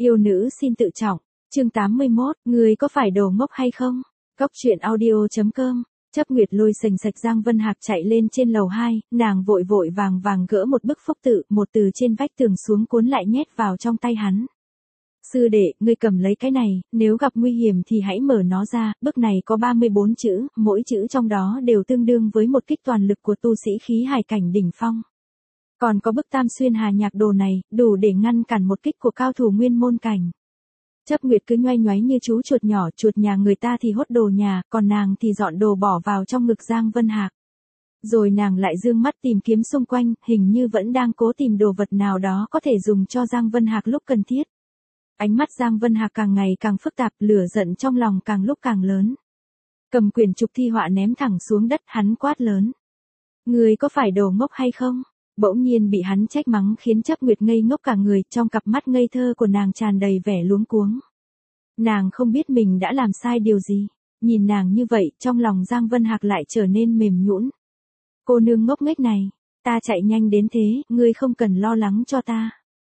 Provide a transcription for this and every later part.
Yêu nữ xin tự trọng. Chương 81, người có phải đồ ngốc hay không? Cóc truyện audio.com. Chấp Nguyệt lôi sành sạch Giang Vân Hạc chạy lên trên lầu 2, nàng vội vội vàng vàng gỡ một bức phúc tự, một từ trên vách tường xuống cuốn lại nhét vào trong tay hắn. Sư đệ, ngươi cầm lấy cái này, nếu gặp nguy hiểm thì hãy mở nó ra, bức này có 34 chữ, mỗi chữ trong đó đều tương đương với một kích toàn lực của tu sĩ khí hải cảnh đỉnh phong. Còn có bức Tam Xuyên Hà Nhạc Đồ này, đủ để ngăn cản một kích của cao thủ nguyên môn cảnh. Chấp Nguyệt cứ nhoay nhoáy như chú chuột nhỏ, chuột nhà người ta thì hốt đồ nhà, còn nàng thì dọn đồ bỏ vào trong ngực Giang Vân Hạc. Rồi nàng lại dương mắt tìm kiếm xung quanh, hình như vẫn đang cố tìm đồ vật nào đó có thể dùng cho Giang Vân Hạc lúc cần thiết. Ánh mắt Giang Vân Hạc càng ngày càng phức tạp, lửa giận trong lòng càng lúc càng lớn. Cầm quyển trục thi họa ném thẳng xuống đất, hắn quát lớn. Người có phải đồ ngốc hay không? Bỗng nhiên bị hắn trách mắng khiến Chấp Nguyệt ngây ngốc cả người, trong cặp mắt ngây thơ của nàng tràn đầy vẻ luống cuống. Nàng không biết mình đã làm sai điều gì. Nhìn nàng như vậy, trong lòng Giang Vân Hạc lại trở nên mềm nhũn. Cô nương ngốc nghếch này, ta chạy nhanh đến thế, ngươi không cần lo lắng cho ta.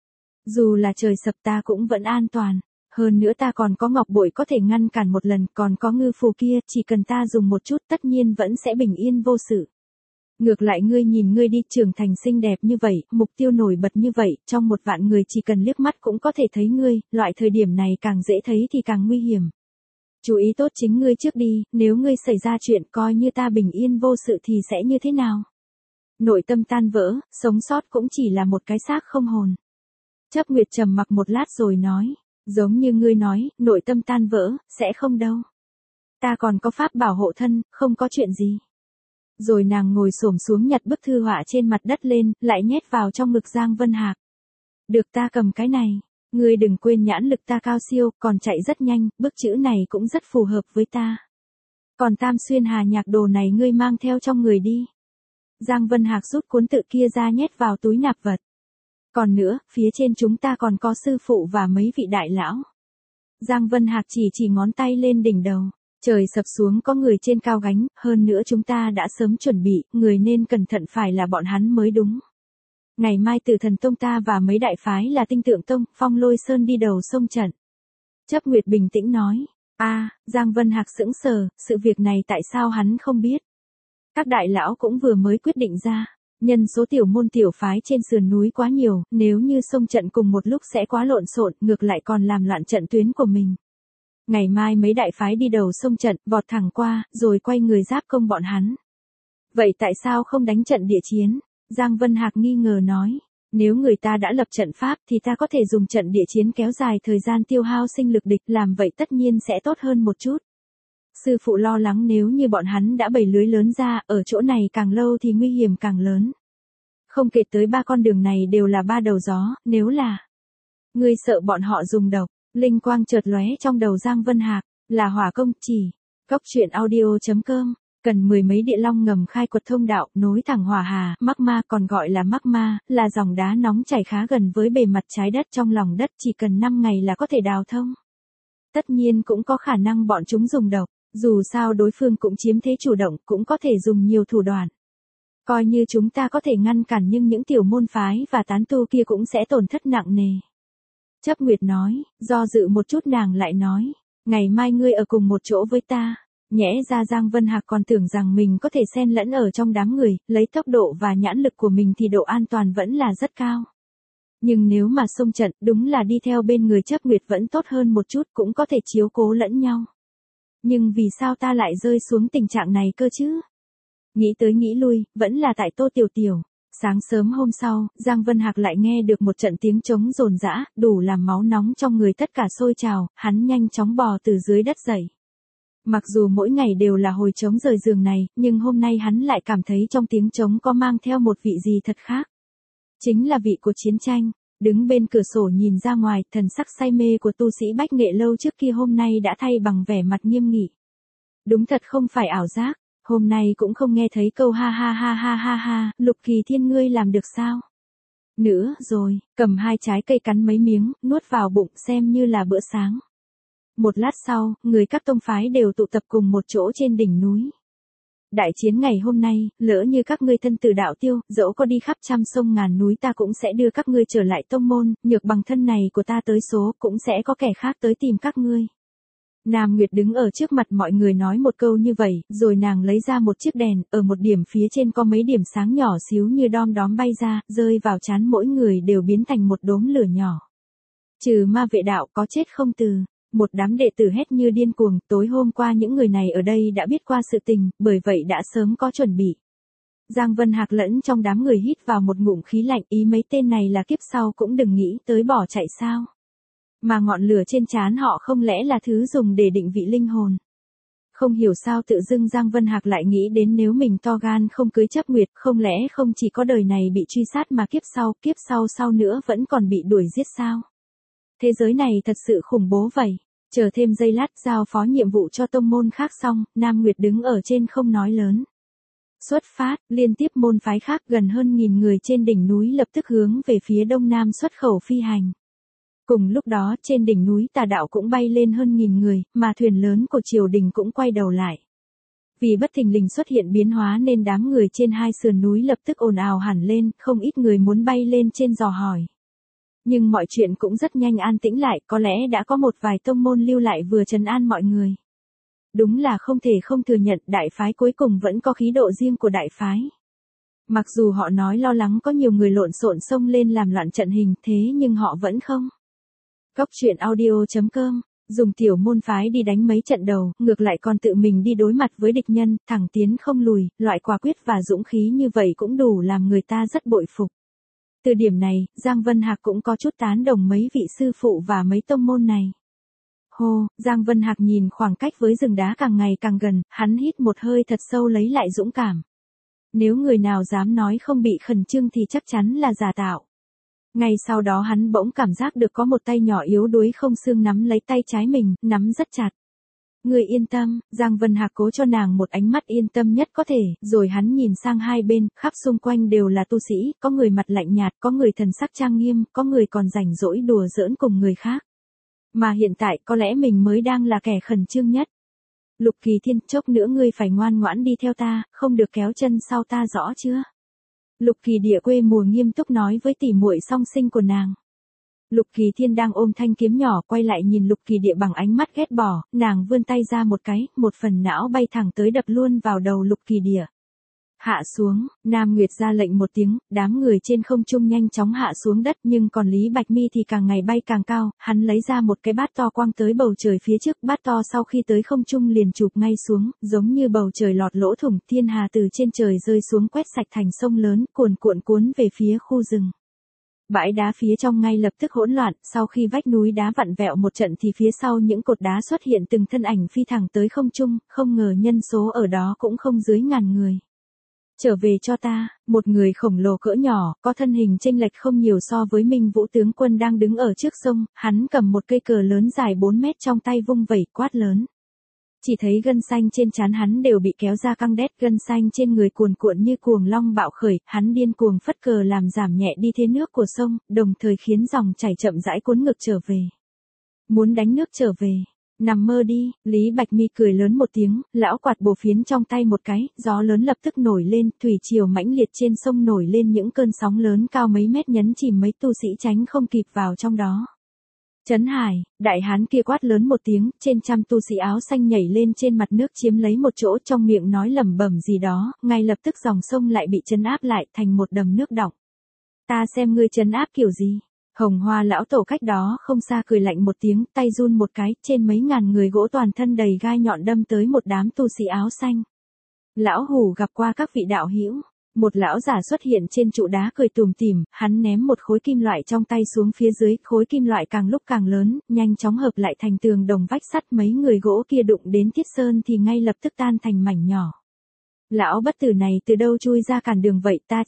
Dù là trời sập ta cũng vẫn an toàn. Hơn nữa ta còn có ngọc bội có thể ngăn cản một lần, còn có ngư phù kia, chỉ cần ta dùng một chút tất nhiên vẫn sẽ bình yên vô sự. Ngược lại ngươi nhìn ngươi đi trưởng thành xinh đẹp như vậy, mục tiêu nổi bật như vậy, trong 1.000.000 người chỉ cần liếc mắt cũng có thể thấy ngươi, loại thời điểm này càng dễ thấy thì càng nguy hiểm. Chú ý tốt chính ngươi trước đi, nếu ngươi xảy ra chuyện coi như ta bình yên vô sự thì sẽ như thế nào? Nội tâm tan vỡ, sống sót cũng chỉ là một cái xác không hồn. Chấp Nguyệt trầm mặc một lát rồi nói, giống như ngươi nói, nội tâm tan vỡ, sẽ không đâu. Ta còn có pháp bảo hộ thân, không có chuyện gì. Rồi nàng ngồi xổm xuống nhặt bức thư họa trên mặt đất lên, lại nhét vào trong ngực Giang Vân Hạc. Được ta cầm cái này, ngươi đừng quên nhãn lực ta cao siêu, còn chạy rất nhanh, bức chữ này cũng rất phù hợp với ta. Còn Tam Xuyên Hà Nhạc Đồ này ngươi mang theo trong người đi. Giang Vân Hạc rút cuốn tự kia ra nhét vào túi nạp vật. Còn nữa, phía trên chúng ta còn có sư phụ và mấy vị đại lão. Giang Vân Hạc chỉ ngón tay lên đỉnh đầu. Trời sập xuống có người trên cao gánh, hơn nữa chúng ta đã sớm chuẩn bị, người nên cẩn thận phải là bọn hắn mới đúng. Ngày mai Tử Thần Tông ta và mấy đại phái là Tinh Tượng Tông, Phong Lôi Sơn đi đầu sông trận. Chấp Nguyệt bình tĩnh nói, Giang Vân Hạc sững sờ, sự việc này tại sao hắn không biết. Các đại lão cũng vừa mới quyết định ra, nhân số tiểu môn tiểu phái trên sườn núi quá nhiều, nếu như sông trận cùng một lúc sẽ quá lộn xộn, ngược lại còn làm loạn trận tuyến của mình. Ngày mai mấy đại phái đi đầu sông trận, vọt thẳng qua, rồi quay người giáp công bọn hắn. Vậy tại sao không đánh trận địa chiến? Giang Vân Hạc nghi ngờ nói, nếu người ta đã lập trận pháp thì ta có thể dùng trận địa chiến kéo dài thời gian tiêu hao sinh lực địch, làm vậy tất nhiên sẽ tốt hơn một chút. Sư phụ lo lắng nếu như bọn hắn đã bày lưới lớn ra, ở chỗ này càng lâu thì nguy hiểm càng lớn. Không kể tới 3 con đường này đều là 3 đầu gió, nếu là ngươi sợ bọn họ dùng độc. Linh quang chợt lóe trong đầu Giang Vân Hạc, là hỏa công chỉ. Cóc truyện audio.com, cần 10 mấy địa long ngầm khai quật thông đạo, nối thẳng hỏa hà, magma còn gọi là magma, là dòng đá nóng chảy khá gần với bề mặt trái đất trong lòng đất, chỉ cần 5 ngày là có thể đào thông. Tất nhiên cũng có khả năng bọn chúng dùng độc, dù sao đối phương cũng chiếm thế chủ động, cũng có thể dùng nhiều thủ đoạn. Coi như chúng ta có thể ngăn cản nhưng những tiểu môn phái và tán tu kia cũng sẽ tổn thất nặng nề. Chấp Nguyệt nói, do dự một chút nàng lại nói, ngày mai ngươi ở cùng một chỗ với ta. Nhẽ ra Giang Vân Hạc còn tưởng rằng mình có thể xen lẫn ở trong đám người, lấy tốc độ và nhãn lực của mình thì độ an toàn vẫn là rất cao. Nhưng nếu mà xông trận, đúng là đi theo bên người Chấp Nguyệt vẫn tốt hơn một chút, cũng có thể chiếu cố lẫn nhau. Nhưng vì sao ta lại rơi xuống tình trạng này cơ chứ? Nghĩ tới nghĩ lui, vẫn là tại Tô Tiểu Tiểu. Sáng sớm hôm sau, Giang Vân Hạc lại nghe được một trận tiếng trống rồn rã, đủ làm máu nóng trong người tất cả sôi trào, hắn nhanh chóng bò từ dưới đất dậy. Mặc dù mỗi ngày đều là hồi trống rời giường này, nhưng hôm nay hắn lại cảm thấy trong tiếng trống có mang theo một vị gì thật khác. Chính là vị của chiến tranh. Đứng bên cửa sổ nhìn ra ngoài, thần sắc say mê của tu sĩ Bách Nghệ lâu trước kia hôm nay đã thay bằng vẻ mặt nghiêm nghị. Đúng thật không phải ảo giác. Hôm nay cũng không nghe thấy câu ha ha ha ha ha ha, Lục Kỳ Thiên ngươi làm được sao? Nữa rồi, cầm 2 trái cây cắn mấy miếng, nuốt vào bụng xem như là bữa sáng. Một lát sau, người các tông phái đều tụ tập cùng một chỗ trên đỉnh núi. Đại chiến ngày hôm nay, lỡ như các ngươi thân tử đạo tiêu, dẫu có đi khắp trăm sông ngàn núi ta cũng sẽ đưa các ngươi trở lại tông môn, nhược bằng thân này của ta tới số, cũng sẽ có kẻ khác tới tìm các ngươi. Nam Nguyệt đứng ở trước mặt mọi người nói một câu như vậy, rồi nàng lấy ra một chiếc đèn, ở một điểm phía trên có mấy điểm sáng nhỏ xíu như đom đóm bay ra, rơi vào trán mỗi người đều biến thành một đốm lửa nhỏ. Trừ ma vệ đạo có chết không từ. Một đám đệ tử hét như điên cuồng, tối hôm qua những người này ở đây đã biết qua sự tình, bởi vậy đã sớm có chuẩn bị. Giang Vân Hạc lẫn trong đám người hít vào một ngụm khí lạnh, ý mấy tên này là kiếp sau cũng đừng nghĩ tới bỏ chạy sao. Mà ngọn lửa trên trán họ không lẽ là thứ dùng để định vị linh hồn. Không hiểu sao tự dưng Giang Vân Hạc lại nghĩ đến nếu mình to gan không cưới Chấp Nguyệt, không lẽ không chỉ có đời này bị truy sát mà kiếp sau nữa vẫn còn bị đuổi giết sao. Thế giới này thật sự khủng bố vậy. Chờ thêm giây lát giao phó nhiệm vụ cho tông môn khác xong, Nam Nguyệt đứng ở trên không nói lớn. Xuất phát, liên tiếp môn phái khác gần hơn 1000 người trên đỉnh núi lập tức hướng về phía đông nam xuất khẩu phi hành. Cùng lúc đó trên đỉnh núi Tà Đạo cũng bay lên hơn 1000 người, mà thuyền lớn của triều đình cũng quay đầu lại. Vì bất thình lình xuất hiện biến hóa nên đám người trên hai sườn núi lập tức ồn ào hẳn lên, không ít người muốn bay lên trên dò hỏi. Nhưng mọi chuyện cũng rất nhanh an tĩnh lại, có lẽ đã có một vài tông môn lưu lại vừa trấn an mọi người. Đúng là không thể không thừa nhận đại phái cuối cùng vẫn có khí độ riêng của đại phái. Mặc dù họ nói lo lắng có nhiều người lộn xộn xông lên làm loạn trận hình thế nhưng họ vẫn không. Góc truyện audio.com, dùng tiểu môn phái đi đánh mấy trận đầu, ngược lại còn tự mình đi đối mặt với địch nhân, thẳng tiến không lùi, loại quả quyết và dũng khí như vậy cũng đủ làm người ta rất bội phục. Từ điểm này, Giang Vân Hạc cũng có chút tán đồng mấy vị sư phụ và mấy tông môn này. Hô, Giang Vân Hạc nhìn khoảng cách với rừng đá càng ngày càng gần, hắn hít một hơi thật sâu lấy lại dũng cảm. Nếu người nào dám nói không bị khẩn trương thì chắc chắn là giả tạo. Ngay sau đó hắn bỗng cảm giác được có một tay nhỏ yếu đuối không xương nắm lấy tay trái mình, nắm rất chặt. Người yên tâm, Giang Vân Hạc cố cho nàng một ánh mắt yên tâm nhất có thể, rồi hắn nhìn sang hai bên, khắp xung quanh đều là tu sĩ, có người mặt lạnh nhạt, có người thần sắc trang nghiêm, có người còn rảnh rỗi đùa giỡn cùng người khác. Mà hiện tại có lẽ mình mới đang là kẻ khẩn trương nhất. Lục Kỳ Thiên, chốc nữa ngươi phải ngoan ngoãn đi theo ta, không được kéo chân sau ta rõ chưa? Lục Kỳ Địa quê mùa nghiêm túc nói với tỷ muội song sinh của nàng. Lục Kỳ Thiên đang ôm thanh kiếm nhỏ quay lại nhìn Lục Kỳ Địa bằng ánh mắt ghét bỏ, nàng vươn tay ra một cái, một phần não bay thẳng tới đập luôn vào đầu Lục Kỳ Địa. Hạ xuống, Nam Nguyệt ra lệnh một tiếng, đám người trên không trung nhanh chóng hạ xuống đất nhưng còn Lý Bạch Mi thì càng ngày bay càng cao, hắn lấy ra một cái bát to quăng tới bầu trời phía trước, bát to sau khi tới không trung liền chụp ngay xuống, giống như bầu trời lọt lỗ thủng, thiên hà từ trên trời rơi xuống quét sạch thành sông lớn, cuồn cuộn cuốn về phía khu rừng. Bãi đá phía trong ngay lập tức hỗn loạn, sau khi vách núi đá vặn vẹo một trận thì phía sau những cột đá xuất hiện từng thân ảnh phi thẳng tới không trung, không ngờ nhân số ở đó cũng không dưới 1000 người. Trở về cho ta, một người khổng lồ cỡ nhỏ, có thân hình chênh lệch không nhiều so với Minh Vũ tướng quân đang đứng ở trước sông, hắn cầm một cây cờ lớn dài 4 mét trong tay vung vẩy quát lớn. Chỉ thấy gân xanh trên trán hắn đều bị kéo ra căng đét, gân xanh trên người cuồn cuộn như cuồng long bạo khởi, hắn điên cuồng phất cờ làm giảm nhẹ đi thế nước của sông, đồng thời khiến dòng chảy chậm rãi cuốn ngược trở về. Muốn đánh nước trở về. Nằm mơ đi, Lý Bạch Mi cười lớn một tiếng, lão quạt bổ phiến trong tay một cái, gió lớn lập tức nổi lên, thủy triều mãnh liệt trên sông nổi lên những cơn sóng lớn cao mấy mét nhấn chìm mấy tu sĩ tránh không kịp vào trong đó. Trấn Hải, đại hán kia quát lớn một tiếng, trên trăm tu sĩ áo xanh nhảy lên trên mặt nước chiếm lấy một chỗ trong miệng nói lẩm bẩm gì đó, ngay lập tức dòng sông lại bị trấn áp lại thành một đầm nước đọng. Ta xem ngươi trấn áp kiểu gì. Hồng Hoa lão tổ cách đó không xa cười lạnh một tiếng, tay run một cái, trên mấy ngàn người gỗ toàn thân đầy gai nhọn đâm tới một đám tu sĩ áo xanh. Lão Hủ gặp qua các vị đạo hữu. Một lão giả xuất hiện trên trụ đá cười tủm tỉm, hắn ném một khối kim loại trong tay xuống phía dưới, khối kim loại càng lúc càng lớn, nhanh chóng hợp lại thành tường đồng vách sắt, mấy người gỗ kia đụng đến thiết sơn thì ngay lập tức tan thành mảnh nhỏ. Lão bất tử này từ đâu chui ra cản đường vậy, ta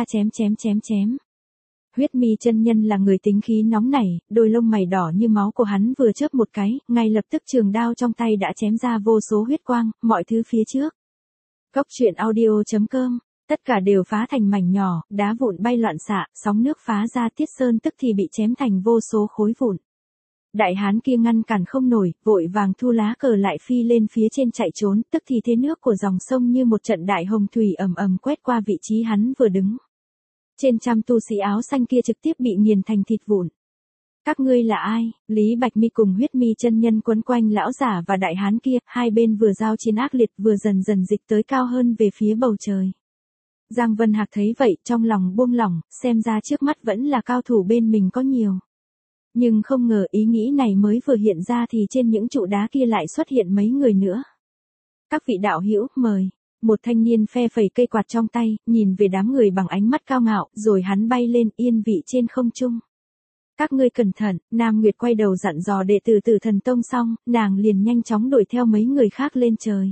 chém. Huyết Mi chân nhân là người tính khí nóng nảy, đôi lông mày đỏ như máu của hắn vừa chớp một cái, ngay lập tức trường đao trong tay đã chém ra vô số huyết quang, mọi thứ phía trước. Góc truyện audio.com, tất cả đều phá thành mảnh nhỏ, đá vụn bay loạn xạ, sóng nước phá ra, Tiết Sơn tức thì bị chém thành vô số khối vụn. Đại hán kia ngăn cản không nổi, vội vàng thu lá cờ lại phi lên phía trên chạy trốn, tức thì thế nước của dòng sông như một trận đại hồng thủy ầm ầm quét qua vị trí hắn vừa đứng. Trên trăm tu sĩ áo xanh kia trực tiếp bị nghiền thành thịt vụn. Các ngươi là ai? Lý Bạch Mi cùng Huyết Mi chân nhân quấn quanh lão giả và đại hán kia, hai bên vừa giao chiến ác liệt vừa dần dần dịch tới cao hơn về phía bầu trời. Giang Vân Hạc thấy vậy trong lòng buông lỏng, xem ra trước mắt vẫn là cao thủ bên mình có nhiều. Nhưng không ngờ ý nghĩ này mới vừa hiện ra thì trên những trụ đá kia lại xuất hiện mấy người nữa. Các vị đạo hữu, mời. Một thanh niên phe phẩy cây quạt trong tay, nhìn về đám người bằng ánh mắt cao ngạo, rồi hắn bay lên yên vị trên không trung. Các ngươi cẩn thận, Nam Nguyệt quay đầu dặn dò đệ tử Tử Thần Tông xong, nàng liền nhanh chóng đuổi theo mấy người khác lên trời.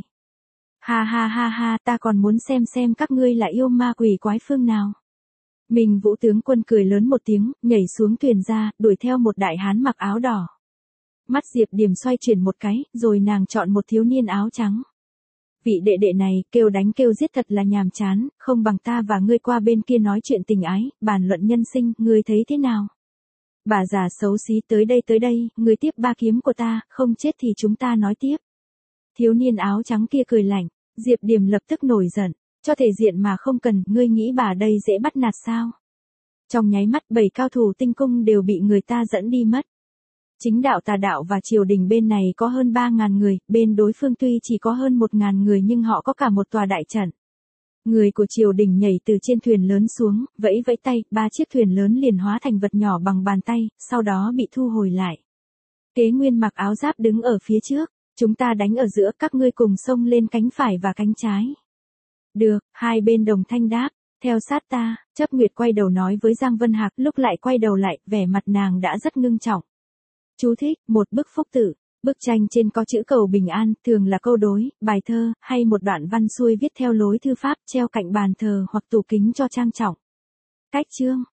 Ha ha ha ha, ta còn muốn xem các ngươi là yêu ma quỷ quái phương nào. Mình Vũ tướng quân cười lớn một tiếng, nhảy xuống thuyền ra, đuổi theo một đại hán mặc áo đỏ. Mắt Diệp Điềm xoay chuyển một cái, rồi nàng chọn một thiếu niên áo trắng. Vị đệ đệ này, kêu đánh kêu giết thật là nhàm chán, không bằng ta và ngươi qua bên kia nói chuyện tình ái, bàn luận nhân sinh, ngươi thấy thế nào? Bà già xấu xí tới đây, ngươi tiếp ba kiếm của ta, không chết thì chúng ta nói tiếp. Thiếu niên áo trắng kia cười lạnh, Diệp Điềm lập tức nổi giận, cho thể diện mà không cần, ngươi nghĩ bà đây dễ bắt nạt sao? Trong nháy mắt 7 cao thủ tinh cung đều bị người ta dẫn đi mất. Chính đạo tà đạo và triều đình bên này có hơn 3.000 người, bên đối phương tuy chỉ có hơn 1.000 người nhưng họ có cả một tòa đại trận. Người của triều đình nhảy từ trên thuyền lớn xuống, vẫy vẫy tay, 3 chiếc thuyền lớn liền hóa thành vật nhỏ bằng bàn tay, sau đó bị thu hồi lại. Kế Nguyên mặc áo giáp đứng ở phía trước, chúng ta đánh ở giữa, các ngươi cùng xông lên cánh phải và cánh trái. Được, hai bên đồng thanh đáp, theo sát ta. Chấp Nguyệt quay đầu nói với Giang Vân Hạc, lúc lại quay đầu lại, vẻ mặt nàng đã rất ngưng trọng. Chú thích, một bức phúc tử. Bức tranh trên có chữ cầu bình an, thường là câu đối, bài thơ, hay một đoạn văn xuôi viết theo lối thư pháp, treo cạnh bàn thờ hoặc tủ kính cho trang trọng. Cách chương.